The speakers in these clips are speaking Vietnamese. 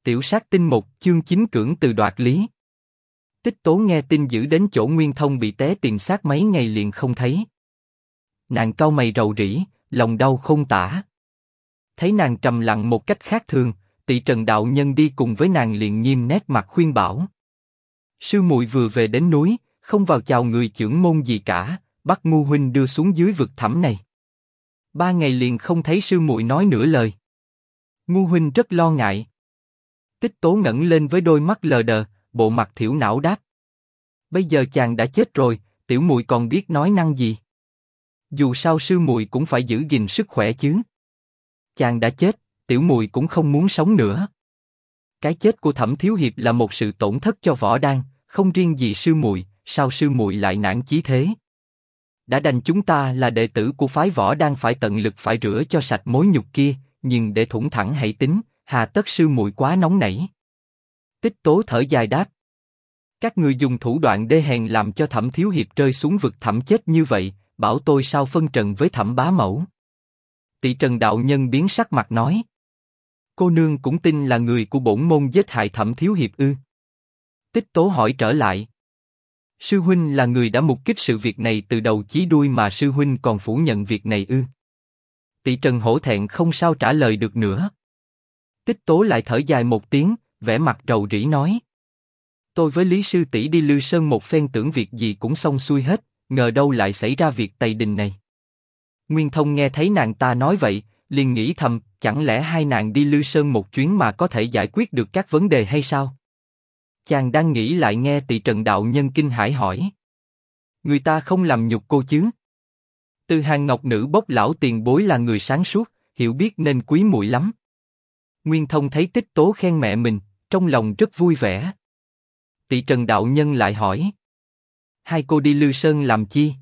Tiểu sát tinh 1, chương 9 cưỡng từ đoạt lý. Tích Tố nghe tin dữ đến chỗ Nguyên Thông bị té tìm xác mấy ngày liền không thấy. Nàng cau mày rầu rĩ, lòng đau khôn tả. Thấy nàng trầm lặng một cách khác thường, Tỵ Trần đạo nhân đi cùng với nàng liền nghiêm nét mặt khuyên bảo. Sư muội vừa về đến núi, không vào chào người chưởng môn gì cả, bắt Ngu huynh đưa xuống dưới vực thẳm này. 3 ngày liền không thấy sư muội nói nửa lời. Ngu huynh rất lo ngại. Tích Tố ngẩng lên với đôi mắt lờ đờ, bộ mặt thiểu não đáp. Bây giờ chàng đã chết rồi, tiểu muội còn biết nói năng gì? Dù sao sư muội cũng phải giữ gìn sức khỏe chứ. Chàng đã chết, tiểu muội cũng không muốn sống nữa. Cái chết của Thẩm thiếu hiệp là một sự tổn thất cho Võ Đan, không riêng gì sư muội, sao sư muội lại nản chí thế? Đã đành chúng ta là đệ tử của phái Võ Đan phải tận lực phải rửa cho sạch mối nhục kia, nhưng để thủng thẳng hãy tính, hà tất sư muội quá nóng nảy. Tích Tố thở dài đáp. Các người dùng thủ đoạn đê hèn làm cho Thẩm thiếu hiệp rơi xuống vực thẳm chết như vậy, bảo tôi sao phân trần với Thẩm bá mẫu? Tỵ Trần đạo nhân biến sắc mặt nói. Cô nương cũng tin là người của bổn môn giết hại Thẩm thiếu hiệp ư? Tích Tố hỏi trở lại. Sư huynh là người đã mục kích sự việc này từ đầu chí đuôi mà sư huynh còn phủ nhận việc này ư? Tỵ Trần hổ thẹn không sao trả lời được nữa. Tích Tố lại thở dài một tiếng, vẻ mặt rầu rĩ nói. Tôi với Lý sư tỷ đi Lư Sơn một phen tưởng việc gì cũng xong xuôi hết, ngờ đâu lại xảy ra việc tày đình này. Nguyên Thông nghe thấy nàng ta nói vậy, liền nghĩ thầm, chẳng lẽ hai nàng đi Lư Sơn một chuyến mà có thể giải quyết được các vấn đề hay sao? Chàng đang nghĩ lại nghe Tỵ Trần đạo nhân kinh hãi hỏi. Người ta không làm nhục cô chứ? Từ Hàng Ngọc Nữ bốc lão tiền bối là người sáng suốt, hiểu biết nên quý muội lắm. Nguyên Thông thấy Tích Tố khen mẹ mình, trong lòng rất vui vẻ. Tỵ Trần đạo nhân lại hỏi. Hai cô đi Lư Sơn làm chi?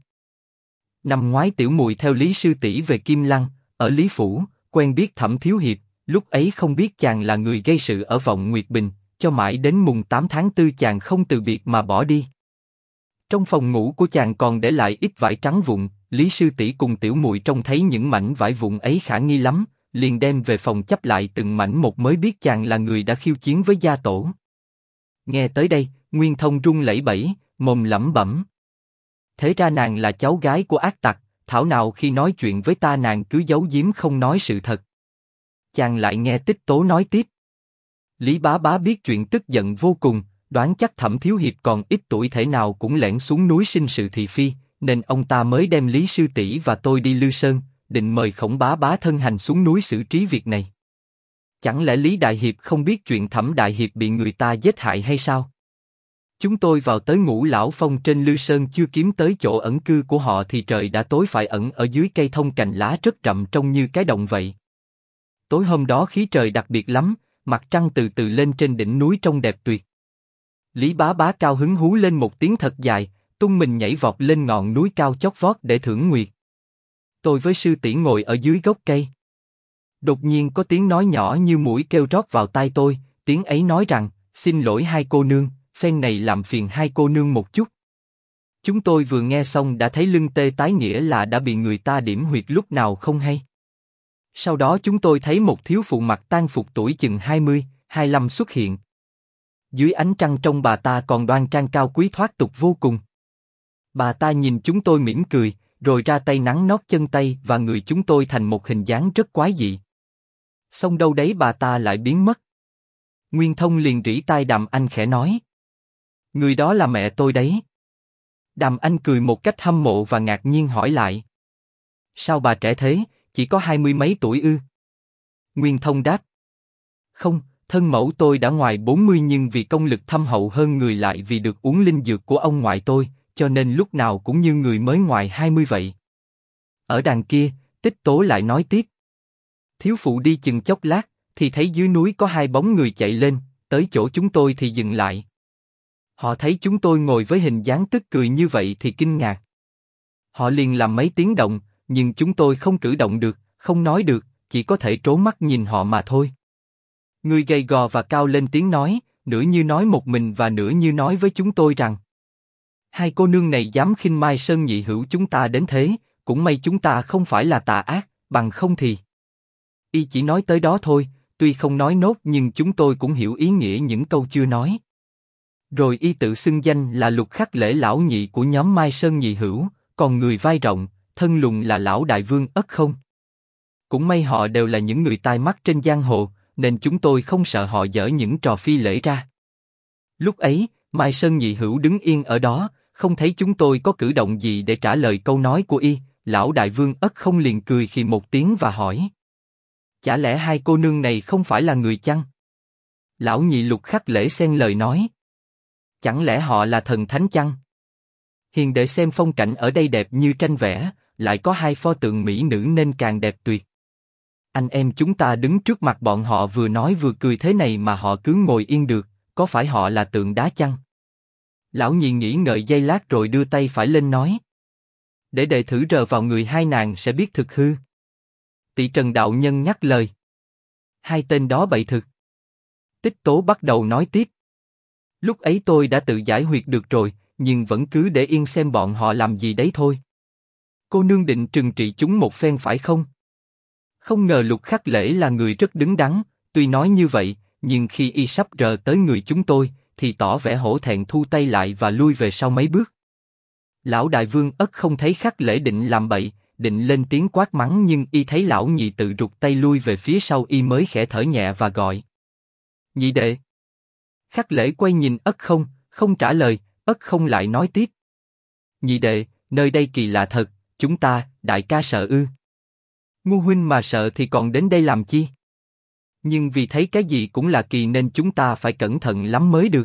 Năm ngoái tiểu muội theo Lý sư tỷ về Kim Lăng, ở Lý Phủ, quen biết Thẩm thiếu hiệp, lúc ấy không biết chàng là người gây sự ở Vọng Nguyệt Bình, cho mãi đến mùng 8 tháng 4 chàng không từ biệt mà bỏ đi. Trong phòng ngủ của chàng còn để lại ít vải trắng vụn, Lý sư tỷ cùng tiểu muội trông thấy những mảnh vải vụn ấy khả nghi lắm, liền đem về phòng chắp lại từng mảnh một mới biết chàng là người đã khiêu chiến với gia tổ. Nghe tới đây, Nguyên Thông run lẩy bẩy, mồm lẩm bẩm. Thế ra nàng là cháu gái của ác tặc, thảo nào khi nói chuyện với ta nàng cứ giấu giếm không nói sự thật. Chàng lại nghe Tích Tố nói tiếp. Lý bá bá biết chuyện tức giận vô cùng, đoán chắc Thẩm thiếu hiệp còn ít tuổi thể nào cũng lẻn xuống núi sinh sự thị phi, nên ông ta mới đem Lý sư tỷ và tôi đi Lư Sơn, định mời Khổng bá bá thân hành xuống núi xử trí việc này. Chẳng lẽ Lý đại hiệp không biết chuyện Thẩm đại hiệp bị người ta giết hại hay sao? Chúng tôi vào tới Ngũ Lão Phong trên Lư Sơn chưa kiếm tới chỗ ẩn cư của họ thì trời đã tối, phải ẩn ở dưới cây thông cành lá rất rậm trông như cái động vậy. Tối hôm đó khí trời đặc biệt lắm, mặt trăng từ từ lên trên đỉnh núi trông đẹp tuyệt. Lý bá bá cao hứng hú lên một tiếng thật dài, tung mình nhảy vọt lên ngọn núi cao chót vót để thưởng nguyệt. Tôi với sư tỷ ngồi ở dưới gốc cây. Đột nhiên có tiếng nói nhỏ như mũi kêu rót vào tai tôi, tiếng ấy nói rằng, xin lỗi hai cô nương, phen này làm phiền hai cô nương một chút. Chúng tôi vừa nghe xong đã thấy lưng tê tái, nghĩa là đã bị người ta điểm huyệt lúc nào không hay. Sau đó chúng tôi thấy một thiếu phụ mặc tang phục tuổi chừng 20, 25 xuất hiện. Dưới ánh trăng trông bà ta còn đoan trang cao quý thoát tục vô cùng. Bà ta nhìn chúng tôi mỉm cười, rồi ra tay nắn nót chân tay và người chúng tôi thành một hình dáng rất quái dị. Xong đâu đấy bà ta lại biến mất. Nguyên Thông liền rỉ tai Đàm Anh khẽ nói. Người đó là mẹ tôi đấy. Đàm Anh cười một cách hâm mộ và ngạc nhiên hỏi lại. Sao bà trẻ thế, chỉ có 20 mấy tuổi ư? Nguyên Thông đáp. Không, thân mẫu tôi đã ngoài 40 nhưng vì công lực thâm hậu hơn người lại vì được uống linh dược của ông ngoại tôi, cho nên lúc nào cũng như người mới ngoài 20 vậy. Ở đằng kia, Tích Tố lại nói tiếp. Thiếu phụ đi chừng chốc lát, thì thấy dưới núi có hai bóng người chạy lên, tới chỗ chúng tôi thì dừng lại. Họ thấy chúng tôi ngồi với hình dáng tức cười như vậy thì kinh ngạc. Họ liền làm mấy tiếng động, nhưng chúng tôi không cử động được, không nói được, chỉ có thể trố mắt nhìn họ mà thôi. Người gầy gò và cao lên tiếng nói, nửa như nói một mình và nửa như nói với chúng tôi rằng. Hai cô nương này dám khinh Mai Sơn nhị hữu chúng ta đến thế, cũng may chúng ta không phải là tà ác, bằng không thì. Y chỉ nói tới đó thôi, tuy không nói nốt nhưng chúng tôi cũng hiểu ý nghĩa những câu chưa nói. Rồi y tự xưng danh là Lục Khắc Lễ lão nhị của nhóm Mai Sơn nhị hữu, còn người vai rộng, thân lùn là lão đại vương Ất Không. Cũng may họ đều là những người tai mắt trên giang hồ, nên chúng tôi không sợ họ dở những trò phi lễ ra. Lúc ấy, Mai Sơn nhị hữu đứng yên ở đó, không thấy chúng tôi có cử động gì để trả lời câu nói của y, lão đại vương Ất Không liền cười khì một tiếng và hỏi: chả lẽ hai cô nương này không phải là người chăng? Lão nhị Lục Khắc Lễ xen lời nói: chẳng lẽ họ là thần thánh chăng? Hiền đệ xem phong cảnh ở đây đẹp như tranh vẽ, lại có hai pho tượng mỹ nữ nên càng đẹp tuyệt. Anh em chúng ta đứng trước mặt bọn họ vừa nói vừa cười thế này mà họ cứ ngồi yên được, có phải họ là tượng đá chăng? Lão nhị nghĩ ngợi giây lát rồi đưa tay phải lên nói: để đệ thử rờ vào người hai nàng sẽ biết thực hư. Tỳ Trần đạo nhân nhắc lời: hai tên đó bậy thực. Tích Tố bắt đầu nói tiếp: lúc ấy tôi đã tự giải huyệt được rồi, nhưng vẫn cứ để yên xem bọn họ làm gì đấy thôi. Cô nương định trừng trị chúng một phen phải không? Không ngờ Lục Khắc Lễ là người rất đứng đắn, tuy nói như vậy, nhưng khi y sắp rờ tới người chúng tôi, thì tỏ vẻ hổ thẹn thu tay lại và lui về sau mấy bước. Lão đại vương Ất Không thấy Khắc Lễ định làm bậy, định lên tiếng quát mắng nhưng y thấy lão nhị tự rụt tay lui về phía sau y mới khẽ thở nhẹ và gọi: nhị đệ. Khắc Lễ quay nhìn Ất Không, không trả lời. Ất Không lại nói tiếp: nhị đệ, nơi đây kỳ lạ thật, chúng ta, đại ca sợ ư? Ngu huynh mà sợ thì còn đến đây làm chi? Nhưng vì thấy cái gì cũng là kỳ nên chúng ta phải cẩn thận lắm mới được.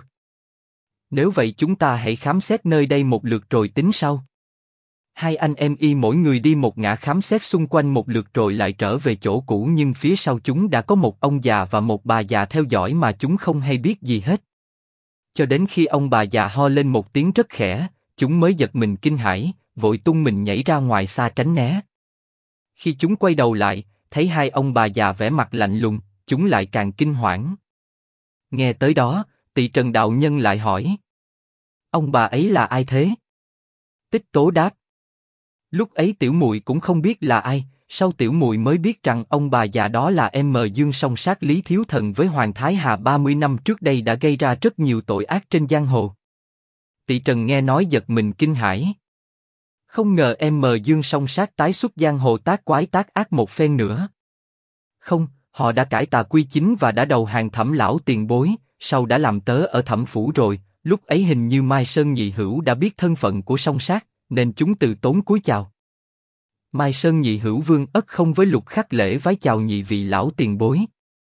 Nếu vậy chúng ta hãy khám xét nơi đây một lượt rồi tính sau. Hai anh em y mỗi người đi một ngã khám xét xung quanh một lượt rồi lại trở về chỗ cũ, nhưng phía sau chúng đã có một ông già và một bà già theo dõi mà chúng không hay biết gì hết. Cho đến khi ông bà già ho lên một tiếng rất khẽ, chúng mới giật mình kinh hãi, vội tung mình nhảy ra ngoài xa tránh né. Khi chúng quay đầu lại, thấy hai ông bà già vẻ mặt lạnh lùng, chúng lại càng kinh hoảng. Nghe tới đó, Tỳ Trần đạo nhân lại hỏi: ông bà ấy là ai thế? Tích Tố đáp: lúc ấy tiểu muội cũng không biết là ai, sau tiểu muội mới biết rằng ông bà già đó là Dương song sát Lý Thiếu Thần với Hoàng Thái Hà 30 năm trước đây đã gây ra rất nhiều tội ác trên giang hồ. Tỳ Trần nghe nói giật mình kinh hãi. Không ngờ Dương song sát tái xuất giang hồ tác quái tác ác một phen nữa. Không, họ đã cải tà quy chính và đã đầu hàng Thẩm lão tiền bối, sau đã làm tớ ở Thẩm phủ rồi. Lúc ấy hình như Mai Sơn nhị hữu đã biết thân phận của song sát, nên chúng từ tốn cúi chào. Mai Sơn nhị hữu vương Ất Không với Lục Khắc Lễ vái chào nhị vị lão tiền bối.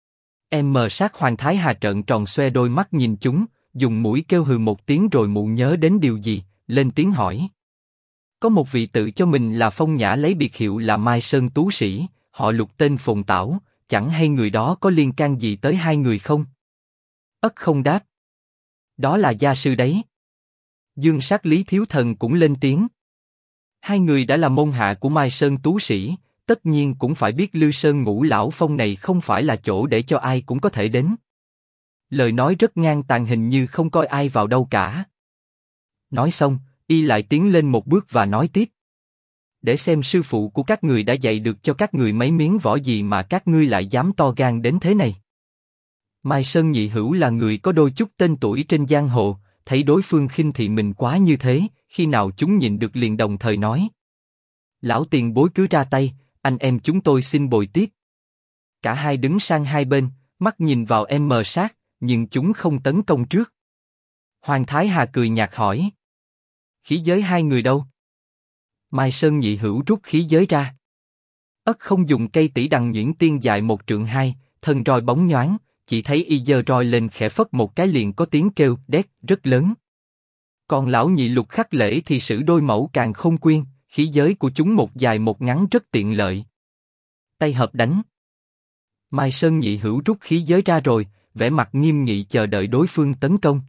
Sát Hoàng Thái Hà trợn tròn xoe đôi mắt nhìn chúng, dùng mũi kêu hừ một tiếng rồi mụ nhớ đến điều gì, lên tiếng hỏi: có một vị tự cho mình là phong nhã lấy biệt hiệu là Mai Sơn tú sĩ, họ Lục tên Phồn Tảo, chẳng hay người đó có liên can gì tới hai người không? Ất Không đáp: đó là gia sư đấy. Dương sát Lý Thiếu Thần cũng lên tiếng: hai người đã là môn hạ của Mai Sơn tú sĩ, tất nhiên cũng phải biết Lư Sơn Ngũ lão phong này không phải là chỗ để cho ai cũng có thể đến. Lời nói rất ngang tàn, hình như không coi ai vào đâu cả. Nói xong, y lại tiến lên một bước và nói tiếp: để xem sư phụ của các người đã dạy được cho các người mấy miếng võ gì mà các ngươi lại dám to gan đến thế này. Mai Sơn nhị hữu là người có đôi chút tên tuổi trên giang hồ, thấy đối phương khinh thị mình quá như thế, khi nào chúng nhìn được liền đồng thời nói: lão tiền bối cứ ra tay, anh em chúng tôi xin bồi tiếp. Cả hai đứng sang hai bên, mắt nhìn vào sát, nhưng chúng không tấn công trước. Hoàng Thái Hà cười nhạt hỏi: khí giới hai người đâu? Mai Sơn nhị hữu rút khí giới ra. Ất Không dùng cây tỷ đằng nhuyễn tiên dài 1 trượng 2, thân roi bóng nhoáng, chỉ thấy y giơ roi lên khẽ phất một cái liền có tiếng kêu đét rất lớn. Còn lão nhị Lục Khắc Lễ thì sử đôi mẫu càng không quyên, khí giới của chúng một dài một ngắn rất tiện lợi. Tay hợp đánh. Mai Sơn nhị hữu rút khí giới ra rồi, vẻ mặt nghiêm nghị chờ đợi đối phương tấn công.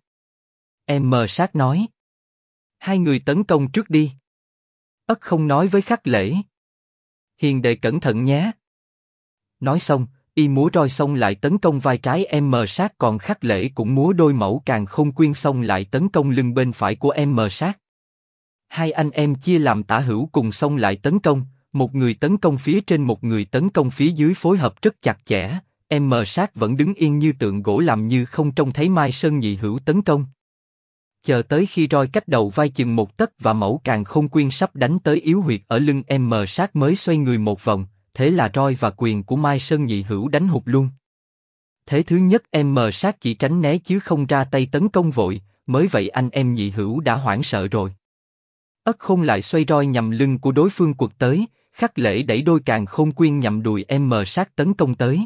Sát nói: hai người tấn công trước đi. Ất Không nói với Khắc Lễ: hiền đệ cẩn thận nhé. Nói xong, y múa roi xông lại tấn công vai trái sát, còn Khắc Lễ cũng múa đôi mẫu càng không quyên xông lại tấn công lưng bên phải của sát. Hai anh em chia làm tả hữu cùng xông lại tấn công, một người tấn công phía trên một người tấn công phía dưới phối hợp rất chặt chẽ, Sát vẫn đứng yên như tượng gỗ làm như không trông thấy Mai Sơn Nhị Hữu tấn công. Chờ tới khi roi cách đầu vai chừng 1 tấc và mẫu càn khôn quyên sắp đánh tới yếu huyệt ở lưng Sát mới xoay người một vòng, thế là roi và quyền của Mai Sơn Nhị Hữu đánh hụt luôn. Thế thứ nhất Sát chỉ tránh né chứ không ra tay tấn công vội, mới vậy anh em Nhị Hữu đã hoảng sợ rồi. Ất Khôn lại xoay roi nhằm lưng của đối phương quật tới, Khắc Lễ đẩy đôi càn khôn quyên nhằm đùi Sát tấn công tới.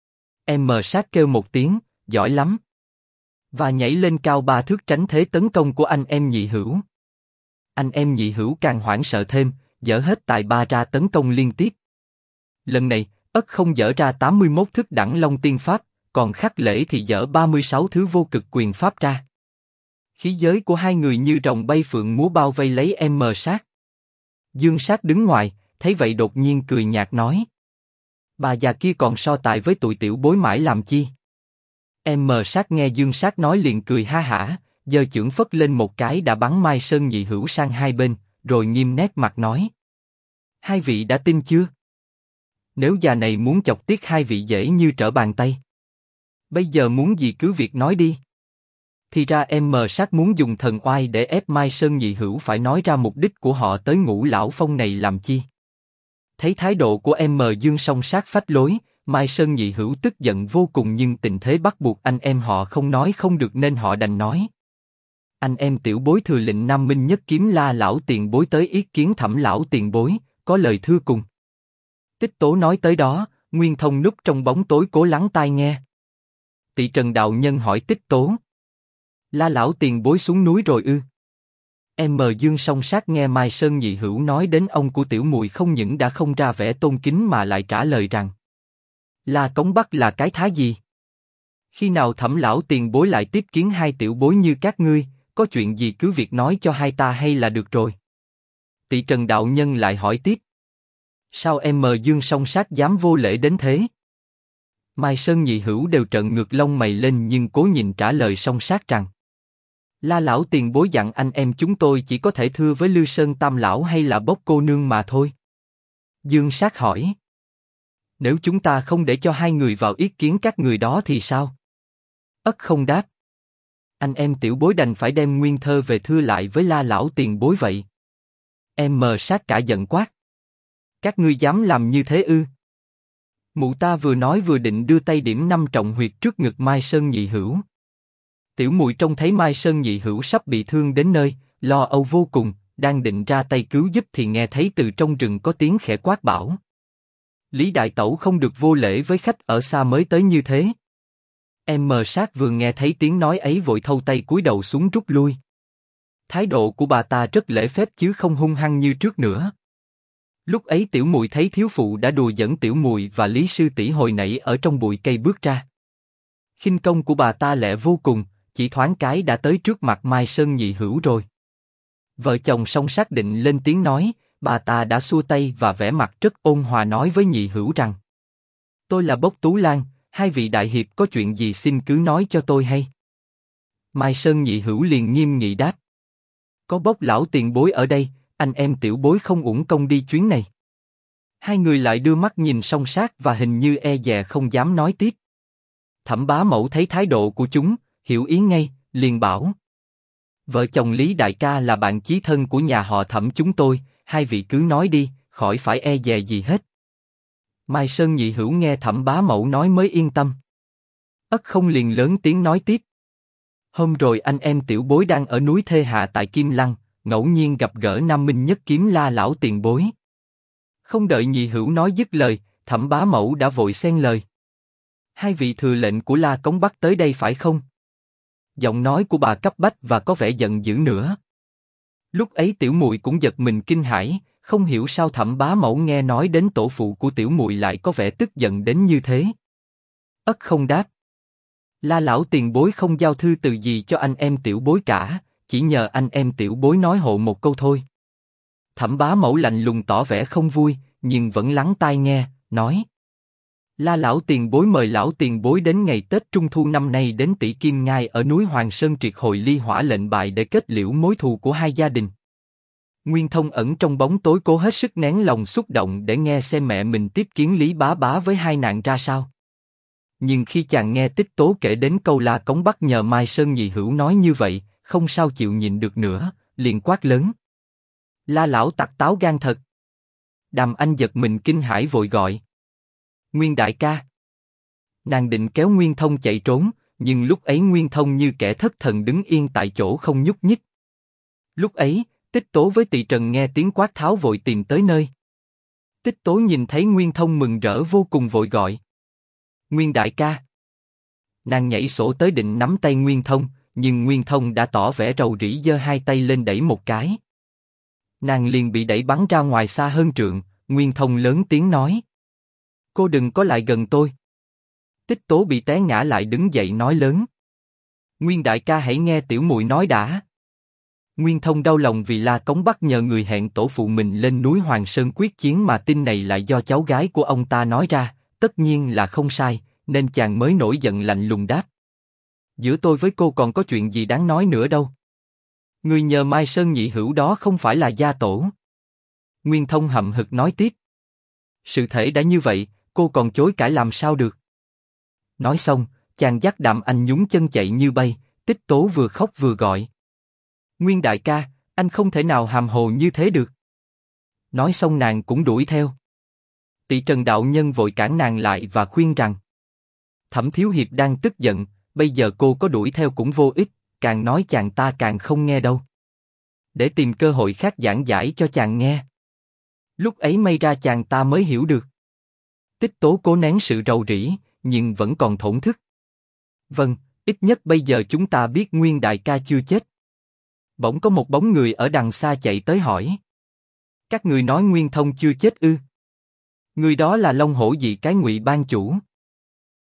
Sát kêu một tiếng, giỏi lắm, và nhảy lên cao 3 thước tránh thế tấn công của anh em Nhị Hữu. Anh em Nhị Hữu càng hoảng sợ thêm, dở hết tài ba ra tấn công liên tiếp. Lần này, Ất Khôn dở ra 81 thức đẳng long tiên pháp, còn Khắc Lễ thì dở 36 thứ vô cực quyền pháp ra. Khí giới của hai người như rồng bay phượng múa bao vây lấy Sát. Dương Sát đứng ngoài, thấy vậy đột nhiên cười nhạt nói: bà già kia còn so tài với tụi tiểu bối mãi làm chi? Sát nghe Dương Sát nói liền cười ha hả, giơ chưởng phất lên một cái đã bắn Mai Sơn Nhị Hữu sang hai bên, rồi nghiêm nét mặt nói: hai vị đã tin chưa? Nếu già này muốn chọc tiết hai vị dễ như trở bàn tay. Bây giờ muốn gì cứ việc nói đi. Thì ra Sát muốn dùng thần oai để ép Mai Sơn Nhị Hữu phải nói ra mục đích của họ tới Ngũ Lão Phong này làm chi. Thấy thái độ của Dương song sát phách lối, Mai Sơn Nhị Hữu tức giận vô cùng nhưng tình thế bắt buộc anh em họ không nói không được nên họ đành nói: anh em tiểu bối thừa lệnh Nam Minh Nhất Kiếm La lão tiền bối tới ý kiến Thẩm lão tiền bối, có lời thưa cùng. Tích Tố nói tới đó, Nguyên Thông núp trong bóng tối cố lắng tai nghe. Tỵ Trần đạo nhân hỏi Tích Tố: La lão tiền bối xuống núi rồi ư? Dương song sát nghe Mai Sơn Nhị Hữu nói đến ông của tiểu muội không những đã không ra vẻ tôn kính mà lại trả lời rằng: La Cống Bắc là cái thá gì? Khi nào Thẩm lão tiền bối lại tiếp kiến hai tiểu bối như các ngươi, có chuyện gì cứ việc nói cho hai ta hay là được rồi. Tỵ Trần đạo nhân lại hỏi tiếp: sao Dương song sát dám vô lễ đến thế? Mai Sơn Nhị Hữu đều trợn ngược lông mày lên nhưng cố nhìn trả lời song sát rằng: La lão tiền bối dặn anh em chúng tôi chỉ có thể thưa với Lư Sơn Tam lão hay là Bốc cô nương mà thôi. Dương Sát hỏi: nếu chúng ta không để cho hai người vào ý kiến các người đó thì sao? Ất không đáp: anh em tiểu bối đành phải đem nguyên thơ về thưa lại với La lão tiền bối vậy. Sát cả giận quát: các ngươi dám làm như thế ư? Mụ ta vừa nói vừa định đưa tay điểm 5 trọng huyệt trước ngực Mai Sơn Nhị Hữu. Tiểu muội trông thấy Mai Sơn Nhị Hữu sắp bị thương đến nơi, lo âu vô cùng, đang định ra tay cứu giúp thì nghe thấy từ trong rừng có tiếng khẽ quát bảo: Lý đại tẩu không được vô lễ với khách ở xa mới tới như thế. Sát vừa nghe thấy tiếng nói ấy vội thâu tay cúi đầu xuống rút lui. Thái độ của bà ta rất lễ phép chứ không hung hăng như trước nữa. Lúc ấy tiểu muội thấy thiếu phụ đã đùa giỡn tiểu muội và Lý sư tỷ hồi nãy ở trong bụi cây bước ra. Khinh công của bà ta lẹ vô cùng, chỉ thoáng cái đã tới trước mặt Mai Sơn Nhị Hữu rồi. Vợ chồng song xác định lên tiếng nói, bà ta đã xua tay và vẻ mặt rất ôn hòa nói với Nhị Hữu rằng: tôi là Bốc Tú Lan, hai vị đại hiệp có chuyện gì xin cứ nói cho tôi hay. Mai Sơn Nhị Hữu liền nghiêm nghị đáp: có Bốc lão tiền bối ở đây, anh em tiểu bối không uổng công đi chuyến này. Hai người lại đưa mắt nhìn song sát và hình như e dè không dám nói tiếp. Thẩm bá mẫu thấy thái độ của chúng, hiểu ý ngay, liền bảo: vợ chồng Lý đại ca là bạn chí thân của nhà họ Thẩm chúng tôi, hai vị cứ nói đi, khỏi phải e dè gì hết. Mai Sơn Nhị Hữu nghe Thẩm bá mẫu nói mới yên tâm. Ất không liền lớn tiếng nói tiếp: hôm rồi anh em tiểu bối đang ở núi Thê Hạ tại Kim Lăng, ngẫu nhiên gặp gỡ Nam Minh Nhất Kiếm La lão tiền bối. Không đợi Nhị Hữu nói dứt lời, Thẩm bá mẫu đã vội xen lời: hai vị thừa lệnh của La Cống Bắc tới đây phải không? Giọng nói của bà cấp bách và có vẻ giận dữ nữa. Lúc ấy tiểu muội cũng giật mình kinh hãi, không hiểu sao Thẩm bá mẫu nghe nói đến tổ phụ của tiểu muội lại có vẻ tức giận đến như thế. Ất không đáp: La lão tiền bối không giao thư từ gì cho anh em tiểu bối cả, chỉ nhờ anh em tiểu bối nói hộ một câu thôi. Thẩm bá mẫu lạnh lùng tỏ vẻ không vui, nhưng vẫn lắng tai nghe, nói: La lão tiền bối mời lão tiền bối đến ngày Tết Trung Thu năm nay đến Tỷ Kim Ngai ở núi Hoàng Sơn triệt hồi ly hỏa lệnh bài để kết liễu mối thù của hai gia đình. Nguyên Thông ẩn trong bóng tối cố hết sức nén lòng xúc động để nghe xem mẹ mình tiếp kiến Lý bá bá với hai nàng ra sao. Nhưng khi chàng nghe Tích Tố kể đến câu La Cống Bắc nhờ Mai Sơn nhị hữu nói như vậy, không sao chịu nhịn được nữa, liền quát lớn. La lão tặc táo gan thật. Đàm Anh giật mình kinh hãi vội gọi. Nguyên đại ca. Nàng định kéo Nguyên Thông chạy trốn, nhưng lúc ấy Nguyên Thông như kẻ thất thần đứng yên tại chỗ không nhúc nhích. Lúc ấy, Tích Tố với Tỳ Trần nghe tiếng quát tháo vội tìm tới nơi. Tích Tố nhìn thấy Nguyên Thông mừng rỡ vô cùng vội gọi. Nguyên đại ca. Nàng nhảy sổ tới định nắm tay Nguyên Thông, nhưng Nguyên Thông đã tỏ vẻ rầu rĩ giơ hai tay lên đẩy một cái. Nàng liền bị đẩy bắn ra ngoài xa hơn trượng, Nguyên Thông lớn tiếng nói. Cô đừng có lại gần tôi. Tích Tố bị té ngã lại đứng dậy nói lớn. Nguyên đại ca hãy nghe tiểu muội nói đã. Nguyên Thông đau lòng vì La Cống Bắc nhờ người hẹn tổ phụ mình lên núi Hoàng Sơn quyết chiến mà tin này lại do cháu gái của ông ta nói ra, tất nhiên là không sai, nên chàng mới nổi giận lạnh lùng đáp. Giữa tôi với cô còn có chuyện gì đáng nói nữa đâu. Người nhờ Mai Sơn nhị hữu đó không phải là gia tổ. Nguyên Thông hậm hực nói tiếp. Sự thể đã như vậy, cô còn chối cãi làm sao được. Nói xong, chàng dắt Đàm Anh nhún chân chạy như bay, Tích Tố vừa khóc vừa gọi. Nguyên đại ca, anh không thể nào hàm hồ như thế được. Nói xong nàng cũng đuổi theo. Tỳ Trần đạo nhân vội cản nàng lại và khuyên rằng. Thẩm thiếu hiệp đang tức giận, bây giờ cô có đuổi theo cũng vô ích, càng nói chàng ta càng không nghe đâu. Để tìm cơ hội khác giảng giải cho chàng nghe. Lúc ấy may ra chàng ta mới hiểu được. Tích Tố cố nén sự rầu rĩ, nhưng vẫn còn thổn thức. Vâng, ít nhất bây giờ chúng ta biết Nguyên đại ca chưa chết. Bỗng có một bóng người ở đằng xa chạy tới hỏi. Các người nói Nguyên Thông chưa chết ư? Người đó là Long Hổ Dị cái Ngụy Ban chủ.